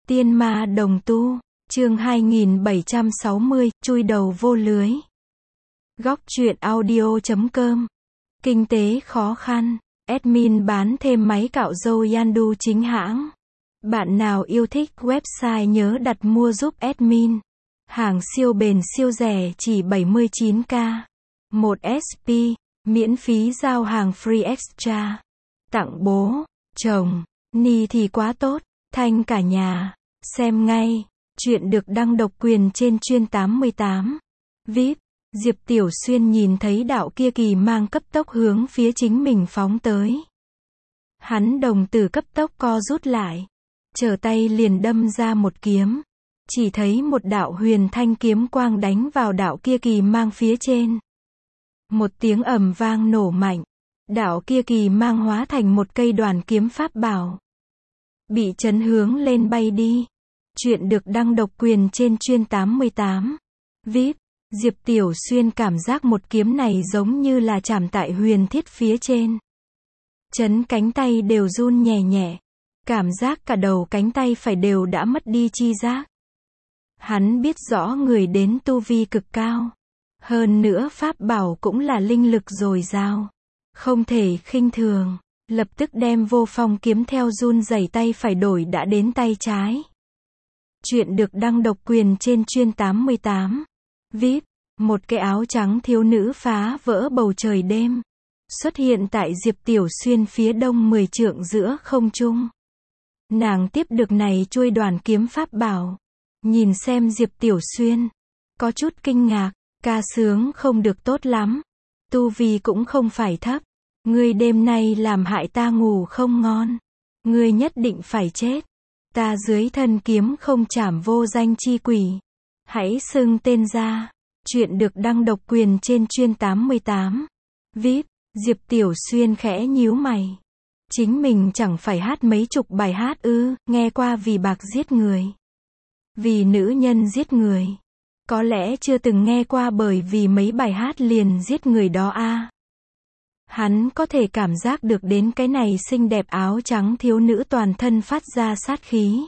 Tiên ma đồng tu, chương 2760, chui đầu vô lưới. Góc truyện audio.com. Kinh tế khó khăn, admin bán thêm máy cạo râu Yandu chính hãng. Bạn nào yêu thích website nhớ đặt mua giúp admin. Hàng siêu bền siêu rẻ chỉ 79k. 1 SP, miễn phí giao hàng free extra. Tặng bố, chồng, ni thì quá tốt, thanh cả nhà. Xem ngay, chuyện được đăng độc quyền trên Chuyên 88. VIP, Diệp Tiểu Xuyên nhìn thấy đạo kia kỳ mang cấp tốc hướng phía chính mình phóng tới. Hắn đồng tử cấp tốc co rút lại, trở tay liền đâm ra một kiếm. Chỉ thấy một đạo huyền thanh kiếm quang đánh vào đạo kia kỳ mang phía trên. Một tiếng ầm vang nổ mạnh, đạo kia kỳ mang hóa thành một cây đoàn kiếm pháp bảo. Bị chấn hướng lên bay đi. Chuyện được đăng độc quyền trên Chuyên 88. VIP, Diệp Tiểu Xuyên cảm giác một kiếm này giống như là chạm tại huyền thiết phía trên. Chấn cánh tay đều run nhẹ nhẹ. Cảm giác cả đầu cánh tay phải đều đã mất đi chi giác. Hắn biết rõ người đến tu vi cực cao. Hơn nữa pháp bảo cũng là linh lực dồi dào. Không thể khinh thường. Lập tức đem vô phong kiếm theo run rẩy tay phải đổi đã đến tay trái. Chuyện được đăng độc quyền trên Chuyên 88. VIP, một cái áo trắng thiếu nữ phá vỡ bầu trời đêm. Xuất hiện tại Diệp Tiểu Xuyên phía đông 10 trượng giữa không trung. Nàng tiếp được này chuôi đoàn kiếm pháp bảo. Nhìn xem Diệp Tiểu Xuyên. Có chút kinh ngạc, ca sướng không được tốt lắm. Tu vi cũng không phải thấp. Ngươi đêm nay làm hại ta ngủ không ngon. Ngươi nhất định phải chết. Ta dưới thân kiếm không trảm vô danh chi quỷ. Hãy xưng tên ra. Chuyện được đăng độc quyền trên Chuyên 88. VIP, Diệp Tiểu Xuyên khẽ nhíu mày. Chính mình chẳng phải hát mấy chục bài hát ư, nghe qua vì bạc giết người. Vì nữ nhân giết người. Có lẽ chưa từng nghe qua bởi vì mấy bài hát liền giết người đó a. Hắn có thể cảm giác được đến cái này xinh đẹp áo trắng thiếu nữ toàn thân phát ra sát khí.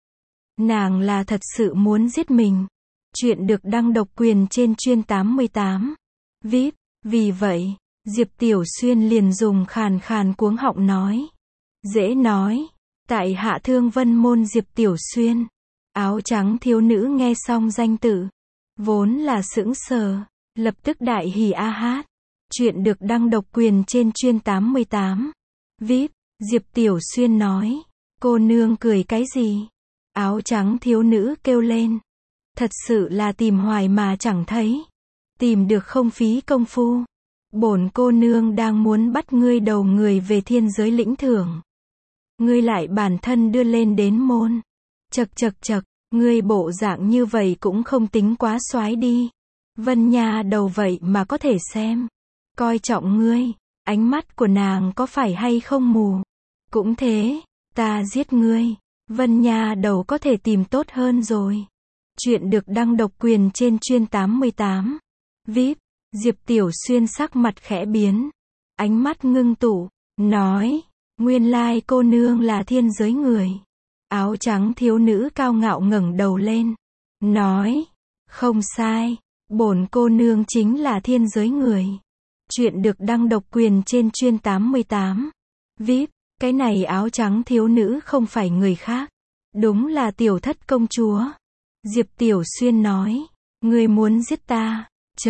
Nàng là thật sự muốn giết mình. Chuyện được đăng độc quyền trên Chuyên 88. VIP, vì vậy, Diệp Tiểu Xuyên liền dùng khàn khàn cuống họng nói. Dễ nói, tại hạ Thương Vân Môn Diệp Tiểu Xuyên. Áo trắng thiếu nữ nghe xong danh tự. Vốn là sững sờ, lập tức đại hỉ a hát. Chuyện được đăng độc quyền trên Chuyên 88. VIP, Diệp Tiểu Xuyên nói. Cô nương cười cái gì? Áo trắng thiếu nữ kêu lên. Thật sự là tìm hoài mà chẳng thấy. Tìm được không phí công phu. Bổn cô nương đang muốn bắt ngươi đầu người về thiên giới lĩnh thưởng. Ngươi lại bản thân đưa lên đến môn. Chậc chậc chậc, ngươi bộ dạng như vậy cũng không tính quá soái đi. Vân Nha đầu vậy mà có thể xem. Coi trọng ngươi, ánh mắt của nàng có phải hay không mù? Cũng thế, ta giết ngươi, Vân Nha đầu có thể tìm tốt hơn rồi. Chuyện được đăng độc quyền trên Chuyên 88. VIP, Diệp Tiểu Xuyên sắc mặt khẽ biến. Ánh mắt ngưng tụ, nói, nguyên lai cô nương là thiên giới người. Áo trắng thiếu nữ cao ngạo ngẩng đầu lên. Nói, không sai, bổn cô nương chính là thiên giới người. Chuyện được đăng độc quyền trên Chuyên 88. VIP, cái này áo trắng thiếu nữ không phải người khác. Đúng là tiểu thất công chúa. Diệp Tiểu Xuyên nói. Ngươi muốn giết ta.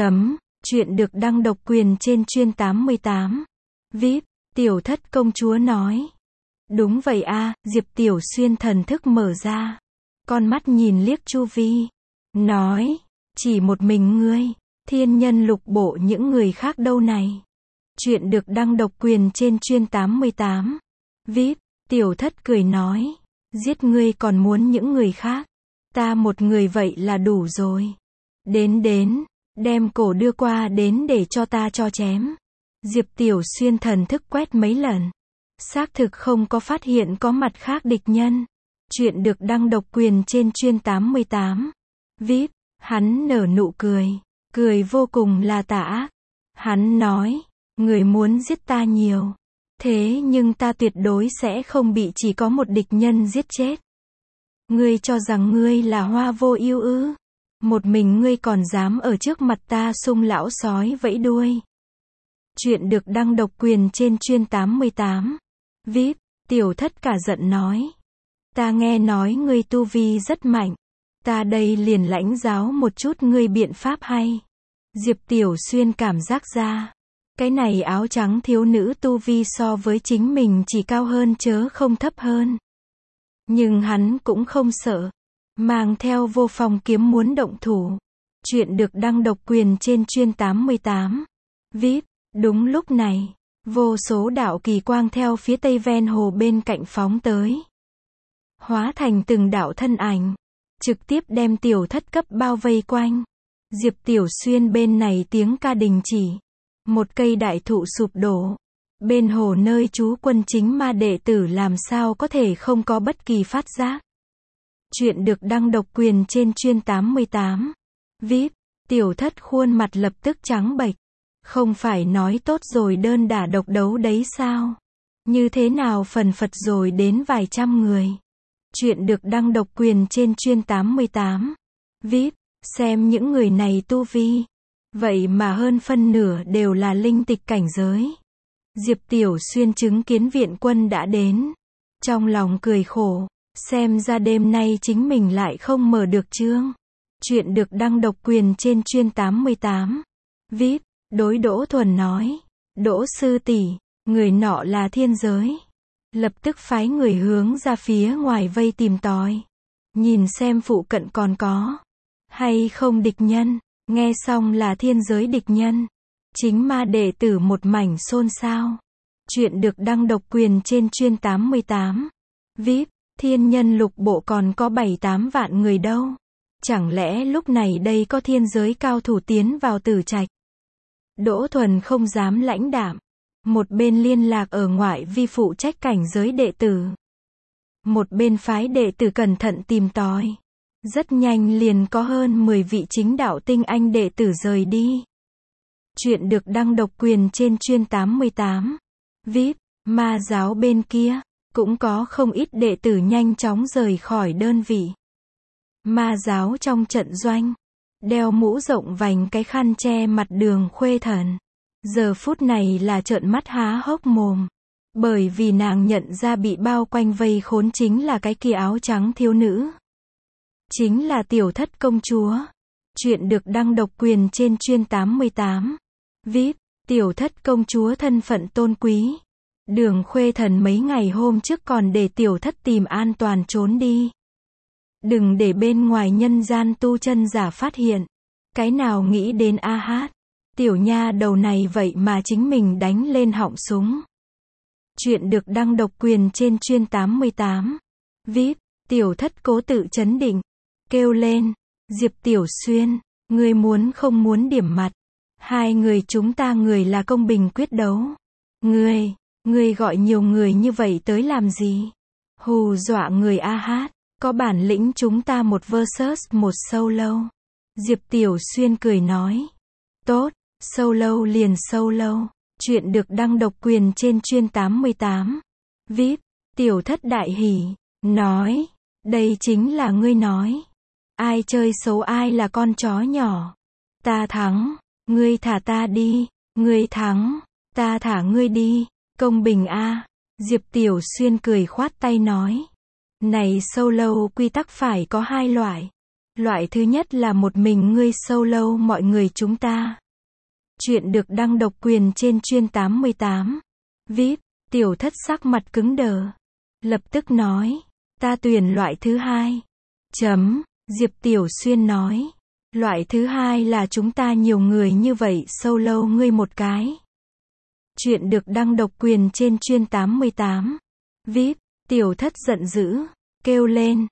Chuyện được đăng độc quyền trên Chuyên 88. VIP, tiểu thất công chúa nói. Đúng vậy a. Diệp Tiểu Xuyên thần thức mở ra. Con mắt nhìn liếc chu vi. Nói. Chỉ một mình ngươi. Thiên nhân lục bộ những người khác đâu này. Chuyện được đăng độc quyền trên Chuyên 88. VIP, tiểu thất cười nói. Giết ngươi còn muốn những người khác. Ta một người vậy là đủ rồi. Đến, đem cổ đưa qua đến để cho ta cho chém. Diệp Tiểu Xuyên thần thức quét mấy lần. Xác thực không có phát hiện có mặt khác địch nhân. Chuyện được đăng độc quyền trên Chuyên 88. VIP, hắn nở nụ cười. Cười vô cùng là tà ác. Hắn nói, người muốn giết ta nhiều. Thế nhưng ta tuyệt đối sẽ không bị chỉ có một địch nhân giết chết. Ngươi cho rằng ngươi là hoa vô ưu ư? Một mình ngươi còn dám ở trước mặt ta sung lão sói vẫy đuôi. Chuyện được đăng độc quyền trên chuyên 88. VIP, Tiểu Thất cả giận nói. Ta nghe nói ngươi tu vi rất mạnh. Ta đây liền lãnh giáo một chút ngươi biện pháp hay. Diệp Tiểu Xuyên cảm giác ra. Cái này áo trắng thiếu nữ tu vi so với chính mình chỉ cao hơn chớ không thấp hơn. Nhưng hắn cũng không sợ. Mang theo vô phong kiếm muốn động thủ. Chuyện được đăng độc quyền trên chuyên 88. VIP, đúng lúc này, vô số đạo kỳ quang theo phía tây ven hồ bên cạnh phóng tới. Hóa thành từng đạo thân ảnh. Trực tiếp đem Tiểu Thất cấp bao vây quanh. Diệp Tiểu Xuyên bên này tiếng ca đình chỉ. Một cây đại thụ sụp đổ. Bên hồ nơi trú quân chính ma đệ tử làm sao có thể không có bất kỳ phát giác. Chuyện được đăng độc quyền trên chuyên 88. VIP, Tiểu Thất khuôn mặt lập tức trắng bệch. Không phải nói tốt rồi đơn đả độc đấu đấy sao? Như thế nào phần phật rồi đến vài trăm người. Chuyện được đăng độc quyền trên chuyên 88. VIP, xem những người này tu vi. Vậy mà hơn phân nửa đều là linh tịch cảnh giới. Diệp Tiểu Xuyên chứng kiến viện quân đã đến. Trong lòng cười khổ. Xem ra đêm nay chính mình lại không mở được chương. Chuyện được đăng độc quyền trên chuyên 88. VIP, đối Đỗ Thuần nói. Đỗ sư tỷ, người nọ là thiên giới. Lập tức phái người hướng ra phía ngoài vây tìm tòi. Nhìn xem phụ cận còn có hay không địch nhân. Nghe xong là thiên giới địch nhân. Chính ma đệ tử một mảnh xôn xao. Chuyện được đăng độc quyền trên chuyên 88. VIP, thiên nhân lục bộ còn có 7-8 vạn người đâu. Chẳng lẽ lúc này đây có thiên giới cao thủ tiến vào Tử Trạch. Đỗ Thuần không dám lãnh đạm. Một bên liên lạc ở ngoại vi phụ trách cảnh giới đệ tử. Một bên phái đệ tử cẩn thận tìm tòi. Rất nhanh liền có hơn 10 vị chính đạo tinh anh đệ tử rời đi. Chuyện được đăng độc quyền trên chuyên 88. VIP, ma giáo bên kia, cũng có không ít đệ tử nhanh chóng rời khỏi đơn vị. Ma giáo trong trận doanh, đeo mũ rộng vành cái khăn che mặt Đường Khuê Thần. Giờ phút này là trợn mắt há hốc mồm. Bởi vì nàng nhận ra bị bao quanh vây khốn chính là cái kia áo trắng thiếu nữ. Chính là Tiểu Thất công chúa. Chuyện được đăng độc quyền trên chuyên 88. VIP, Tiểu Thất công chúa thân phận tôn quý. Đường Khuê Thần mấy ngày hôm trước còn để Tiểu Thất tìm an toàn trốn đi. Đừng để bên ngoài nhân gian tu chân giả phát hiện. Cái nào nghĩ đến a hát. Tiểu nha đầu này vậy mà chính mình đánh lên họng súng. Chuyện được đăng độc quyền trên chuyên 88. VIP, Tiểu Thất cố tự chấn định. Kêu lên. Diệp Tiểu Xuyên, ngươi muốn không muốn điểm mặt. Hai người chúng ta người là công bình quyết đấu. Ngươi gọi nhiều người như vậy tới làm gì? Hù dọa người a hát. Có bản lĩnh chúng ta một versus một solo. Diệp Tiểu Xuyên cười nói. Tốt, solo liền solo. Chuyện được đăng độc quyền trên chuyên 88. VIP, Tiểu Thất đại hỉ. Nói. Đây chính là ngươi nói. Ai chơi xấu ai là con chó nhỏ. Ta thắng. Ngươi thả ta đi. Ngươi thắng. Ta thả ngươi đi. Công bình a. Diệp Tiểu Xuyên cười khoát tay nói. Này solo quy tắc phải có hai loại. Loại thứ nhất là một mình ngươi solo mọi người chúng ta. Chuyện được đăng độc quyền trên chuyên 88. VIP, Tiểu Thất sắc mặt cứng đờ. Lập tức nói. Ta tuyển loại thứ hai. Diệp Tiểu Xuyên nói. Loại thứ hai là chúng ta nhiều người như vậy solo ngươi một cái. Chuyện được đăng độc quyền trên chuyên 88. VIP, Tiểu Thất giận dữ. Kêu lên.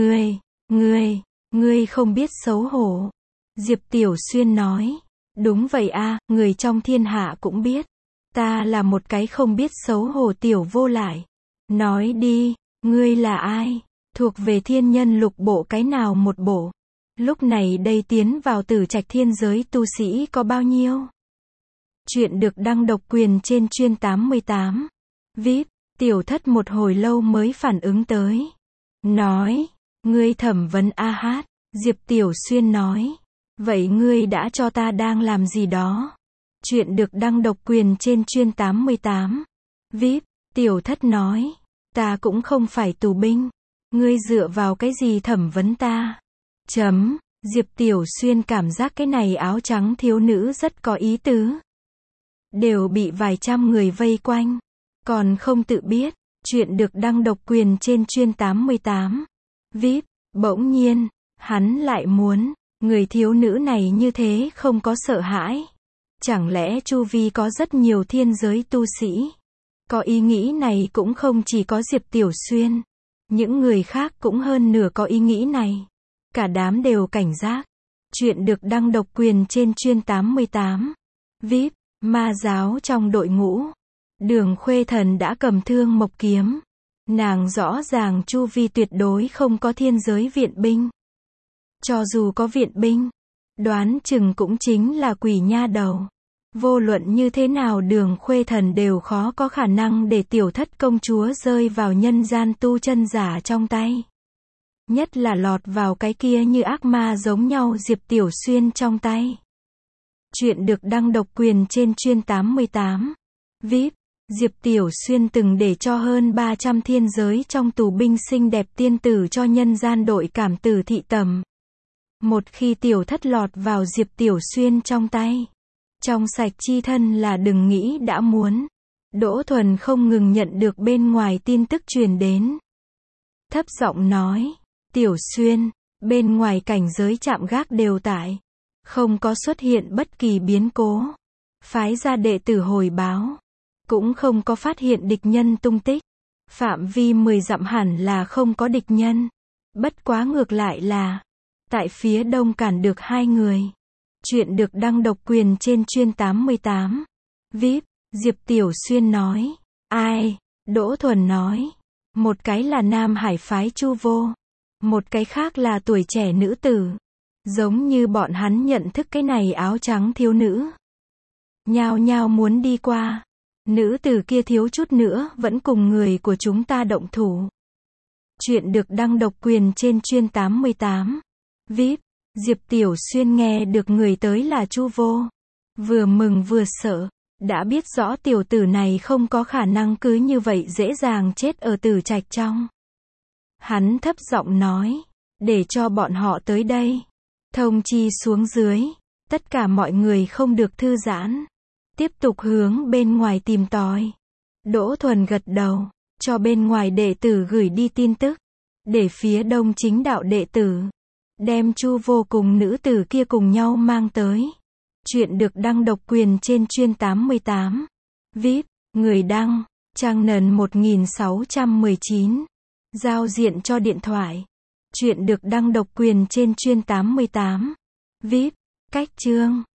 Ngươi không biết xấu hổ. Diệp Tiểu Xuyên nói. Đúng vậy a, người trong thiên hạ cũng biết. Ta là một cái không biết xấu hổ tiểu vô lại. Nói đi, ngươi là ai? Thuộc về thiên nhân lục bộ cái nào một bộ? Lúc này đây tiến vào Tử Trạch thiên giới tu sĩ có bao nhiêu? Chuyện được đăng độc quyền trên chuyên 88. VIP, Tiểu Thất một hồi lâu mới phản ứng tới. Nói, Ngươi thẩm vấn A Hát, Diệp Tiểu Xuyên nói. Vậy ngươi đã cho ta đang làm gì đó? Chuyện được đăng độc quyền trên chuyên 88. VIP, Tiểu Thất nói. Ta cũng không phải tù binh. Ngươi dựa vào cái gì thẩm vấn ta? Diệp Tiểu Xuyên cảm giác cái này áo trắng thiếu nữ rất có ý tứ. Đều bị vài trăm người vây quanh. Còn không tự biết. Chuyện được đăng độc quyền trên chuyên 88. VIP, bỗng nhiên, hắn lại muốn, người thiếu nữ này như thế không có sợ hãi. Chẳng lẽ chu vi có rất nhiều thiên giới tu sĩ? Có ý nghĩ này cũng không chỉ có Diệp Tiểu Xuyên. Những người khác cũng hơn nửa có ý nghĩ này. Cả đám đều cảnh giác. Chuyện được đăng độc quyền trên chuyên 88. VIP, ma giáo trong đội ngũ. Đường Khuê Thần đã cầm thương mộc kiếm. Nàng rõ ràng chu vi tuyệt đối không có thiên giới viện binh. Cho dù có viện binh, đoán chừng cũng chính là quỷ nha đầu. Vô luận như thế nào Đường Khuê Thần đều khó có khả năng để Tiểu Thất công chúa rơi vào nhân gian tu chân giả trong tay. Nhất là lọt vào cái kia như ác ma giống nhau Diệp Tiểu Xuyên trong tay. Chuyện được đăng độc quyền trên chuyên 88. VIP, Diệp Tiểu Xuyên từng để cho hơn 300 thiên giới trong tù binh xinh đẹp tiên tử cho nhân gian đội cảm tử thị tầm. Một khi Tiểu Thất lọt vào Diệp Tiểu Xuyên trong tay, trong sạch chi thân là đừng nghĩ đã muốn. Đỗ Thuần không ngừng nhận được bên ngoài tin tức truyền đến. Thấp giọng nói, Tiểu Xuyên, bên ngoài cảnh giới trạm gác đều tại. Không có xuất hiện bất kỳ biến cố. Phái ra đệ tử hồi báo. Cũng không có phát hiện địch nhân tung tích. Phạm vi 10 dặm hẳn là không có địch nhân. Bất quá ngược lại là, tại phía đông cản được 2 người. Chuyện được đăng độc quyền trên chuyên 88. VIP, Diệp Tiểu Xuyên nói. Ai? Đỗ Thuần nói. Một cái là Nam Hải phái Chu Vô. Một cái khác là tuổi trẻ nữ tử. Giống như bọn hắn nhận thức cái này áo trắng thiếu nữ. Nhao nhao muốn đi qua. Nữ tử kia thiếu chút nữa vẫn cùng người của chúng ta động thủ. Chuyện được đăng độc quyền trên chuyên 88. VIP, Diệp Tiểu Xuyên nghe được người tới là Chu Vô. Vừa mừng vừa sợ. Đã biết rõ tiểu tử này không có khả năng cứ như vậy dễ dàng chết ở tử trạch trong. Hắn thấp giọng nói. Để cho bọn họ tới đây. Thông chi xuống dưới. Tất cả mọi người không được thư giãn. Tiếp tục hướng bên ngoài tìm tòi. Đỗ Thuần gật đầu. Cho bên ngoài đệ tử gửi đi tin tức. Để phía đông chính đạo đệ tử. Đem Chu Vô cùng nữ tử kia cùng nhau mang tới. Chuyện được đăng độc quyền trên chuyên 88. VIP, người đăng, trang nền 1619. Giao diện cho điện thoại. Chuyện được đăng độc quyền trên chuyên 88. VIP, cách chương.